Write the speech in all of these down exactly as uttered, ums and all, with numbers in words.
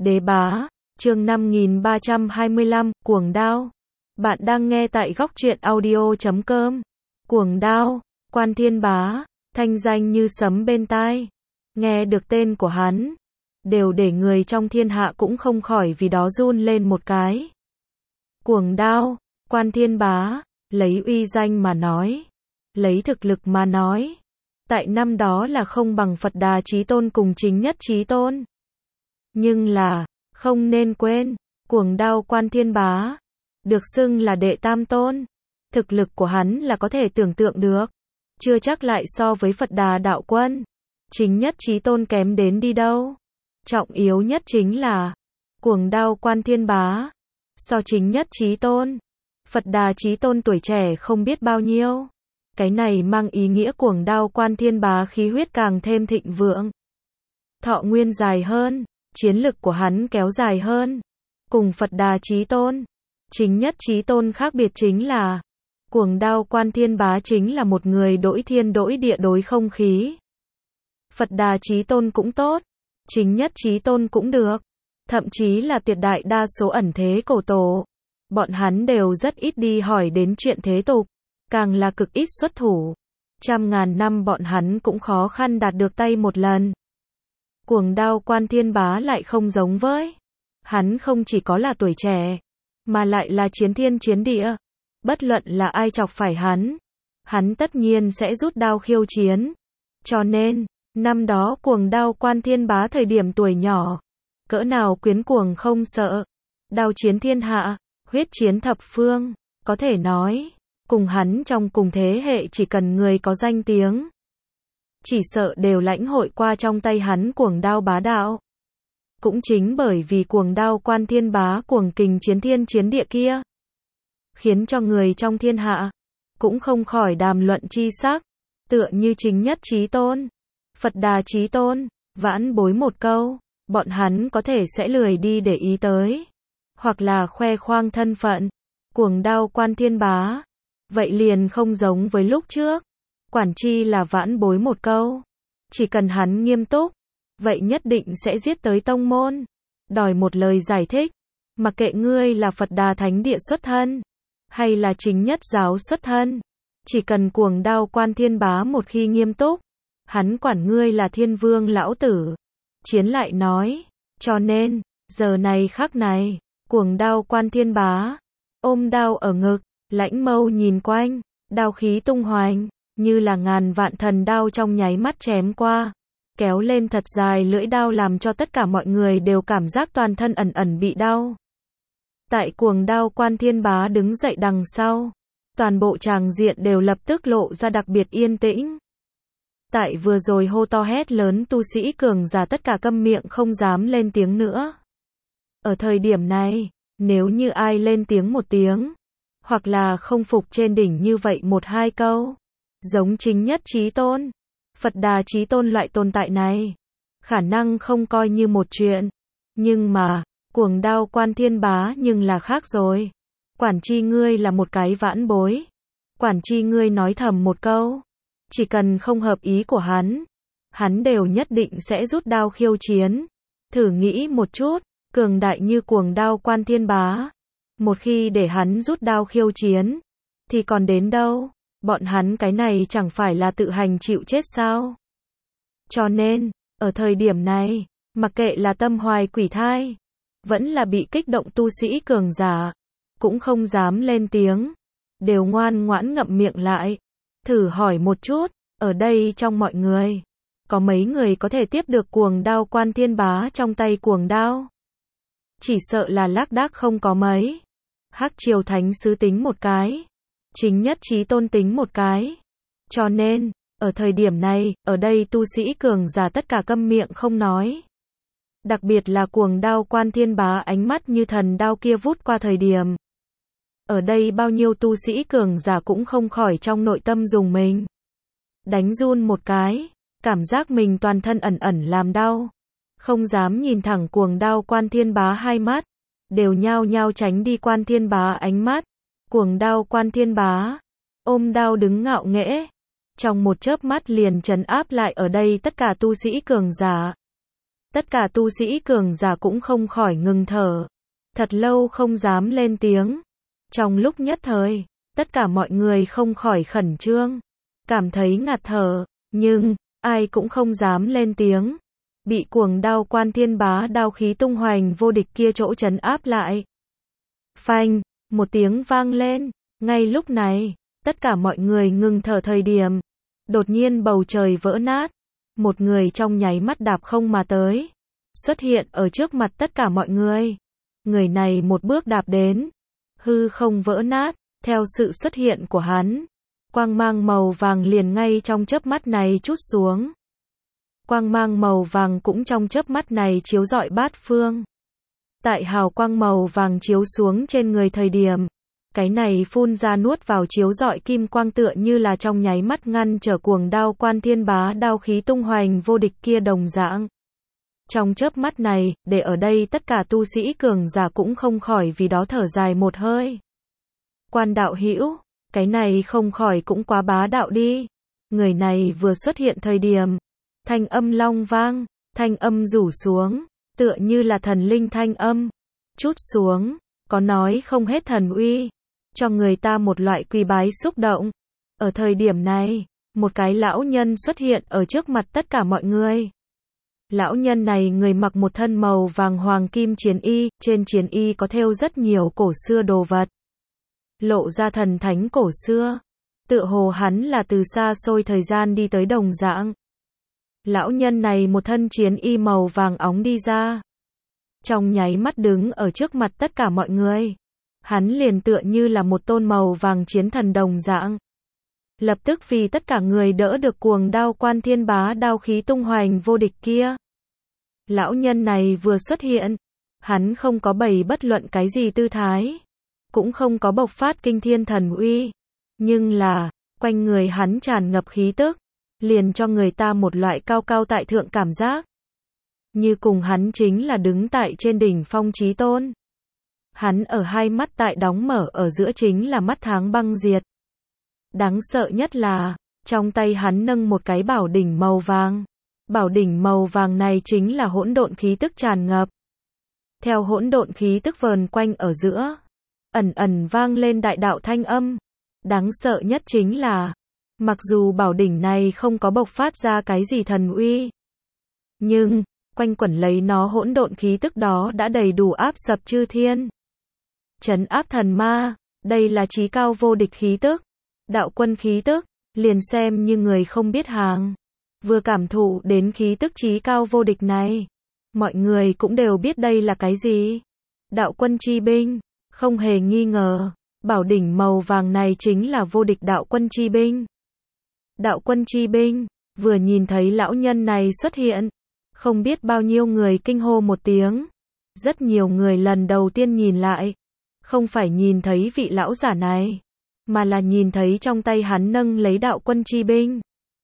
Đế bá, chương năm nghìn ba trăm hai mươi lăm, Cuồng Đao. Bạn đang nghe tại góc truyện audio chấm com. Cuồng Đao, Quan Thiên Bá, thanh danh như sấm bên tai. Nghe được tên của hắn, đều để người trong thiên hạ cũng không khỏi vì đó run lên một cái. Cuồng Đao, Quan Thiên Bá, lấy uy danh mà nói, lấy thực lực mà nói, tại năm đó là không bằng Phật Đà Chí Tôn cùng Chính Nhất Chí Tôn. Nhưng là, không nên quên, Cuồng Đao Quan Thiên Bá, được xưng là đệ tam tôn. Thực lực của hắn là có thể tưởng tượng được, chưa chắc lại so với Phật Đà Đạo Quân, Chính Nhất Chí Tôn kém đến đi đâu. Trọng yếu nhất chính là, Cuồng Đao Quan Thiên Bá, so Chính Nhất Chí Tôn, Phật Đà Chí Tôn tuổi trẻ không biết bao nhiêu. Cái này mang ý nghĩa Cuồng Đao Quan Thiên Bá khí huyết càng thêm thịnh vượng, thọ nguyên dài hơn, chiến lực của hắn kéo dài hơn. Cùng Phật Đà Chí Tôn, Chính Nhất Chí Tôn khác biệt chính là, Cuồng Đao Quan Thiên Bá chính là một người đổi thiên đổi địa đối không khí. Phật Đà Chí Tôn cũng tốt, Chính Nhất Chí Tôn cũng được, thậm chí là tuyệt đại đa số ẩn thế cổ tổ, bọn hắn đều rất ít đi hỏi đến chuyện thế tục, càng là cực ít xuất thủ. Trăm ngàn năm bọn hắn cũng khó khăn đạt được tay một lần. Cuồng Đao Quan Thiên Bá lại không giống với, hắn không chỉ có là tuổi trẻ, mà lại là chiến thiên chiến địa. Bất luận là ai chọc phải hắn, hắn tất nhiên sẽ rút đao khiêu chiến. Cho nên, năm đó Cuồng Đao Quan Thiên Bá thời điểm tuổi nhỏ, cỡ nào quyến cuồng không sợ, đao chiến thiên hạ, huyết chiến thập phương, có thể nói, cùng hắn trong cùng thế hệ chỉ cần người có danh tiếng, chỉ sợ đều lãnh hội qua trong tay hắn cuồng đao bá đạo. Cũng chính bởi vì Cuồng Đao Quan Thiên Bá cuồng kình chiến thiên chiến địa kia, khiến cho người trong thiên hạ cũng không khỏi đàm luận chi sắc, tựa như Chính Nhất Chí Tôn, Phật Đà Chí Tôn, vãn bối một câu, bọn hắn có thể sẽ lười đi để ý tới, hoặc là khoe khoang thân phận. Cuồng Đao Quan Thiên Bá, vậy liền không giống với lúc trước, quản chi là vãn bối một câu, chỉ cần hắn nghiêm túc, vậy nhất định sẽ giết tới tông môn, đòi một lời giải thích, mặc kệ ngươi là Phật Đà Thánh Địa xuất thân, hay là Chính Nhất giáo xuất thân, chỉ cần Cuồng Đao Quan Thiên Bá một khi nghiêm túc, hắn quản ngươi là thiên vương lão tử. Chiến lại nói, cho nên, giờ này khắc này, Cuồng Đao Quan Thiên Bá, ôm đao ở ngực, lãnh mâu nhìn quanh, đao khí tung hoành, như là ngàn vạn thần đao trong nháy mắt chém qua, kéo lên thật dài lưỡi đao làm cho tất cả mọi người đều cảm giác toàn thân ẩn ẩn bị đau. Tại Cuồng Đao Quan Thiên Bá đứng dậy đằng sau, toàn bộ tràng diện đều lập tức lộ ra đặc biệt yên tĩnh. Tại vừa rồi hô to hét lớn tu sĩ cường giả tất cả câm miệng không dám lên tiếng nữa. Ở thời điểm này, nếu như ai lên tiếng một tiếng, hoặc là không phục trên đỉnh như vậy một hai câu, giống Chính Nhất Chí Tôn, Phật Đà Chí Tôn loại tồn tại này, khả năng không coi như một chuyện. Nhưng mà, Cuồng Đao Quan Thiên Bá nhưng là khác rồi. Quản chi ngươi là một cái vãn bối, quản chi ngươi nói thầm một câu, chỉ cần không hợp ý của hắn, hắn đều nhất định sẽ rút đao khiêu chiến. Thử nghĩ một chút, cường đại như Cuồng Đao Quan Thiên Bá, một khi để hắn rút đao khiêu chiến, thì còn đến đâu, bọn hắn cái này chẳng phải là tự hành chịu chết sao? Cho nên, ở thời điểm này, mặc kệ là tâm hoài quỷ thai, vẫn là bị kích động tu sĩ cường giả, cũng không dám lên tiếng, đều ngoan ngoãn ngậm miệng lại. Thử hỏi một chút, ở đây trong mọi người, có mấy người có thể tiếp được Cuồng Đao Quan Thiên Bá trong tay cuồng đao? Chỉ sợ là lác đác không có mấy. Hắc Triều Thánh Sứ tính một cái, Chính Nhất Chí Tôn tính một cái. Cho nên, ở thời điểm này, ở đây tu sĩ cường giả tất cả câm miệng không nói. Đặc biệt là Cuồng Đao Quan Thiên Bá ánh mắt như thần đao kia vút qua thời điểm. Ở đây bao nhiêu tu sĩ cường giả cũng không khỏi trong nội tâm dùng mình đánh run một cái, cảm giác mình toàn thân ẩn ẩn làm đau, không dám nhìn thẳng Cuồng Đao Quan Thiên Bá hai mắt, đều nhao nhao tránh đi Quan Thiên Bá ánh mắt. Cuồng Đao Quan Thiên Bá, ôm đao đứng ngạo nghễ, trong một chớp mắt liền trấn áp lại ở đây tất cả tu sĩ cường giả. Tất cả tu sĩ cường giả cũng không khỏi ngừng thở. Thật lâu không dám lên tiếng. Trong lúc nhất thời, tất cả mọi người không khỏi khẩn trương, cảm thấy ngạt thở, nhưng ai cũng không dám lên tiếng. Bị cuồng đao Quan Thiên Bá đao khí tung hoành vô địch kia chỗ trấn áp lại. Phanh, một tiếng vang lên, ngay lúc này, tất cả mọi người ngừng thở thời điểm, đột nhiên bầu trời vỡ nát, một người trong nháy mắt đạp không mà tới, xuất hiện ở trước mặt tất cả mọi người. Người này một bước đạp đến, hư không vỡ nát, theo sự xuất hiện của hắn, quang mang màu vàng liền ngay trong chớp mắt này trút xuống. Quang mang màu vàng cũng trong chớp mắt này chiếu rọi bát phương. Tại hào quang màu vàng chiếu xuống trên người thời điểm, cái này phun ra nuốt vào chiếu rọi kim quang tựa như là trong nháy mắt ngăn trở cuồng đao Quan Thiên Bá đao khí tung hoành vô địch kia đồng dạng. Trong chớp mắt này, để ở đây tất cả tu sĩ cường giả cũng không khỏi vì đó thở dài một hơi. Quan đạo hữu, cái này không khỏi cũng quá bá đạo đi. Người này vừa xuất hiện thời điểm, thanh âm long vang, thanh âm rủ xuống, tựa như là thần linh thanh âm, chút xuống, có nói không hết thần uy, cho người ta một loại quỳ bái xúc động. Ở thời điểm này, một cái lão nhân xuất hiện ở trước mặt tất cả mọi người. Lão nhân này người mặc một thân màu vàng hoàng kim chiến y, trên chiến y có thêu rất nhiều cổ xưa đồ vật, lộ ra thần thánh cổ xưa, tựa hồ hắn là từ xa xôi thời gian đi tới đồng dạng. Lão nhân này một thân chiến y màu vàng óng đi ra, trong nháy mắt đứng ở trước mặt tất cả mọi người. Hắn liền tựa như là một tôn màu vàng chiến thần đồng dạng. Lập tức vì tất cả người đỡ được cuồng đao Quan Thiên Bá đao khí tung hoành vô địch kia. Lão nhân này vừa xuất hiện, hắn không có bày bất luận cái gì tư thái, cũng không có bộc phát kinh thiên thần uy, nhưng là, quanh người hắn tràn ngập khí tức, liền cho người ta một loại cao cao tại thượng cảm giác. Như cùng hắn chính là đứng tại trên đỉnh phong chí tôn. Hắn ở hai mắt tại đóng mở ở giữa chính là mắt tháng băng diệt. Đáng sợ nhất là, trong tay hắn nâng một cái bảo đỉnh màu vàng. Bảo đỉnh màu vàng này chính là hỗn độn khí tức tràn ngập. Theo hỗn độn khí tức vờn quanh ở giữa, ẩn ẩn vang lên đại đạo thanh âm. Đáng sợ nhất chính là, mặc dù bảo đỉnh này không có bộc phát ra cái gì thần uy, nhưng, quanh quẩn lấy nó hỗn độn khí tức đó đã đầy đủ áp sập chư thiên. Trấn áp thần ma, đây là chí cao vô địch khí tức, đạo quân khí tức, liền xem như người không biết hàng. Vừa cảm thụ đến khí tức chí cao vô địch này, mọi người cũng đều biết đây là cái gì. Đạo quân chi binh, không hề nghi ngờ, bảo đỉnh màu vàng này chính là vô địch đạo quân chi binh. Đạo quân chi binh, vừa nhìn thấy lão nhân này xuất hiện, không biết bao nhiêu người kinh hô một tiếng. Rất nhiều người lần đầu tiên nhìn lại, không phải nhìn thấy vị lão giả này, mà là nhìn thấy trong tay hắn nâng lấy đạo quân chi binh.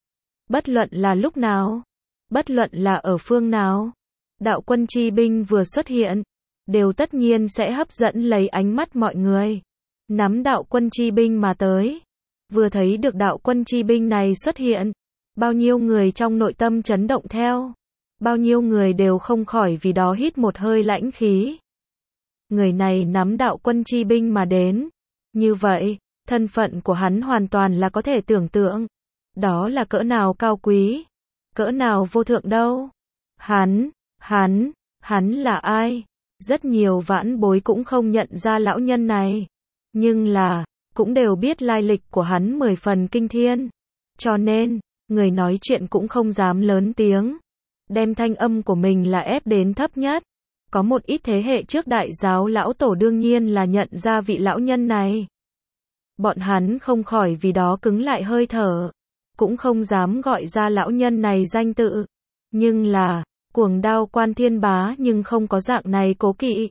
Bất luận là lúc nào, bất luận là ở phương nào, đạo quân chi binh vừa xuất hiện, đều tất nhiên sẽ hấp dẫn lấy ánh mắt mọi người. Nắm đạo quân chi binh mà tới, vừa thấy được đạo quân chi binh này xuất hiện, bao nhiêu người trong nội tâm chấn động theo, bao nhiêu người đều không khỏi vì đó hít một hơi lãnh khí. Người này nắm đạo quân chi binh mà đến, như vậy, thân phận của hắn hoàn toàn là có thể tưởng tượng. Đó là cỡ nào cao quý, cỡ nào vô thượng đâu. Hắn, hắn, hắn là ai? Rất nhiều vãn bối cũng không nhận ra lão nhân này, nhưng là, cũng đều biết lai lịch của hắn mười phần kinh thiên. Cho nên, người nói chuyện cũng không dám lớn tiếng, đem thanh âm của mình là ép đến thấp nhất. Có một ít thế hệ trước đại giáo lão tổ đương nhiên là nhận ra vị lão nhân này. Bọn hắn không khỏi vì đó cứng lại hơi thở, cũng không dám gọi ra lão nhân này danh tự. Nhưng là, cuồng đao Quan Thiên Bá nhưng không có dạng này cố kỵ.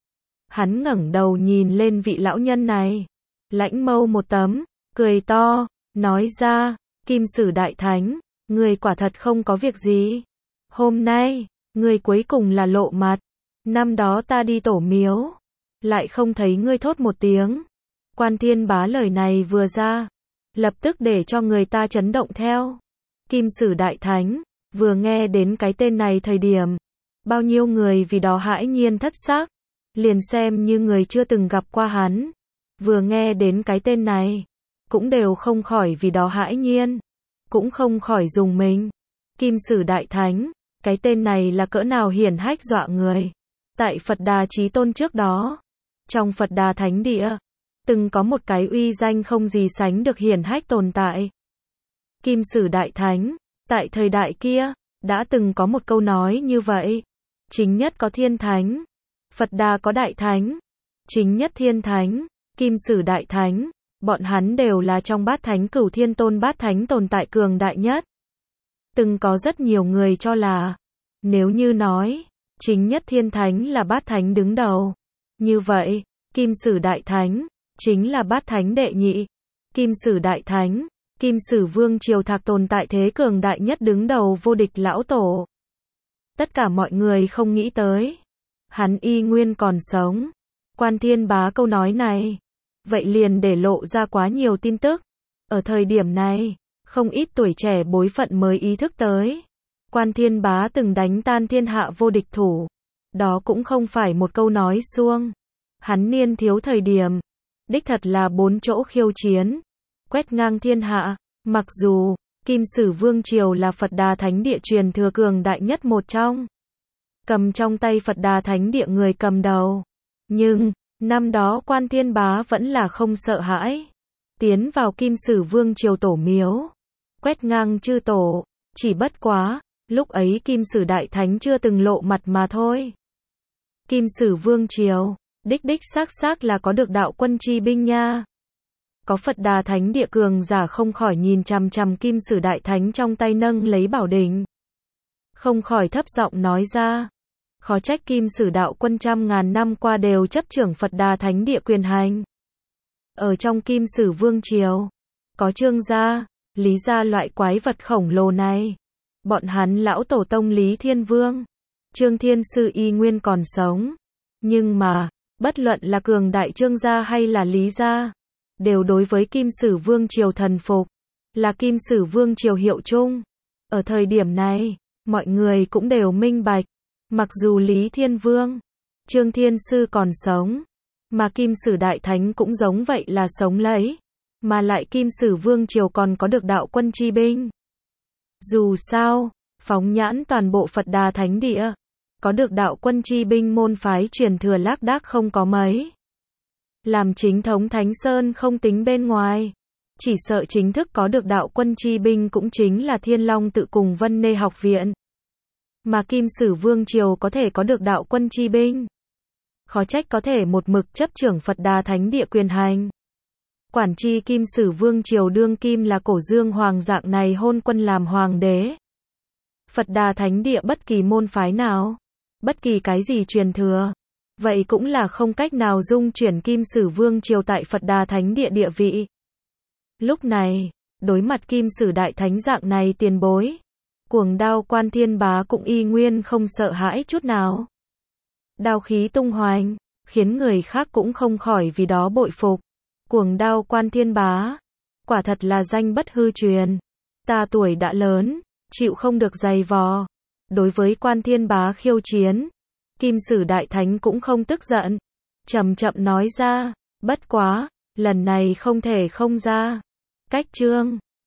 Hắn ngẩng đầu nhìn lên vị lão nhân này, lãnh mâu một tấm, cười to, nói ra, Kim Sử Đại Thánh, người quả thật không có việc gì. Hôm nay, người cuối cùng là lộ mặt. Năm đó ta đi tổ miếu, lại không thấy ngươi thốt một tiếng. Quan Thiên Bá lời này vừa ra, lập tức để cho người ta chấn động theo. Kim Sử Đại Thánh, vừa nghe đến cái tên này thời điểm, Bao nhiêu người vì đó hãi nhiên thất xác, liền xem như người chưa từng gặp qua hắn. Vừa nghe đến cái tên này, cũng đều không khỏi vì đó hãi nhiên, cũng không khỏi rùng mình. Kim Sử Đại Thánh, cái tên này là cỡ nào hiển hách dọa người. Tại Phật Đà Chí Tôn trước đó, trong Phật Đà Thánh Địa, từng có một cái uy danh không gì sánh được hiển hách tồn tại. Kim Sử Đại Thánh, tại thời đại kia, đã từng có một câu nói như vậy. Chính nhất có thiên thánh, Phật Đà có đại thánh. Chính nhất thiên thánh, Kim Sử Đại Thánh, bọn hắn đều là trong bát thánh cửu thiên tôn bát thánh tồn tại cường đại nhất. Từng có rất nhiều người cho là, nếu như nói, chính nhất thiên thánh là bát thánh đứng đầu. Như vậy, Kim Sử Đại Thánh, chính là bát thánh đệ nhị. Kim Sử Đại Thánh, Kim Sử Vương Triều Thạc tồn tại thế cường đại nhất đứng đầu vô địch lão tổ. Tất cả mọi người không nghĩ tới. Hắn y nguyên còn sống. Quan Thiên Bá câu nói này. Vậy liền để lộ ra quá nhiều tin tức. Ở thời điểm này, không ít tuổi trẻ bối phận mới ý thức tới. Quan Thiên Bá từng đánh tan thiên hạ vô địch thủ. Đó cũng không phải một câu nói suông. Hắn niên thiếu thời điểm, đích thật là bốn chỗ khiêu chiến, quét ngang thiên hạ. Mặc dù, Kim Sử Vương Triều là Phật Đà Thánh Địa truyền thừa cường đại nhất một trong. Cầm trong tay Phật Đà Thánh Địa người cầm đầu. Nhưng, năm đó Quan Thiên Bá vẫn là không sợ hãi. Tiến vào Kim Sử Vương Triều tổ miếu. Quét ngang chư tổ. Chỉ bất quá, lúc ấy Kim Sử Đại Thánh chưa từng lộ mặt mà thôi. Kim Sử Vương Triều, đích đích xác xác là có được đạo quân chi binh nha. Có Phật Đà Thánh Địa cường giả không khỏi nhìn chằm chằm Kim Sử Đại Thánh trong tay nâng lấy bảo đỉnh. Không khỏi thấp giọng nói ra. Khó trách Kim Sử đạo quân trăm ngàn năm qua đều chấp trưởng Phật Đà Thánh Địa quyền hành. Ở trong Kim Sử Vương Triều, có Trương gia, Lý gia loại quái vật khổng lồ này. Bọn hắn lão tổ tông Lý Thiên Vương, Trương Thiên Sư y nguyên còn sống. Nhưng mà, bất luận là cường đại Trương gia hay là Lý gia, đều đối với Kim Sử Vương Triều thần phục, là Kim Sử Vương Triều hiệu chung. Ở thời điểm này, mọi người cũng đều minh bạch, mặc dù Lý Thiên Vương, Trương Thiên Sư còn sống, mà Kim Sử Đại Thánh cũng giống vậy là sống lấy, mà lại Kim Sử Vương Triều còn có được đạo quân chi binh. Dù sao, phóng nhãn toàn bộ Phật Đà Thánh Địa, có được đạo quân chi binh môn phái truyền thừa lác đác không có mấy. Làm chính thống Thánh Sơn không tính bên ngoài, chỉ sợ chính thức có được đạo quân chi binh cũng chính là Thiên Long Tự cùng Vân Nê học viện. Mà Kim Sử Vương Triều có thể có được đạo quân chi binh, khó trách có thể một mực chấp trưởng Phật Đà Thánh Địa quyền hành. Quản chi Kim Sử Vương Triều đương kim là Cổ Dương Hoàng dạng này hôn quân làm hoàng đế. Phật Đà Thánh Địa bất kỳ môn phái nào, bất kỳ cái gì truyền thừa, vậy cũng là không cách nào dung chuyển Kim Sử Vương Triều tại Phật Đà Thánh Địa địa vị. Lúc này, đối mặt Kim Sử Đại Thánh dạng này tiền bối, cuồng đao Quan Thiên Bá cũng y nguyên không sợ hãi chút nào. Đao khí tung hoành, khiến người khác cũng không khỏi vì đó bội phục. Cuồng đao Quan Thiên Bá, quả thật là danh bất hư truyền. Ta tuổi đã lớn, chịu không được dày vò. Đối với Quan Thiên Bá khiêu chiến, Kim Sử Đại Thánh cũng không tức giận, chậm chậm nói ra, bất quá, lần này không thể không ra. Cách chương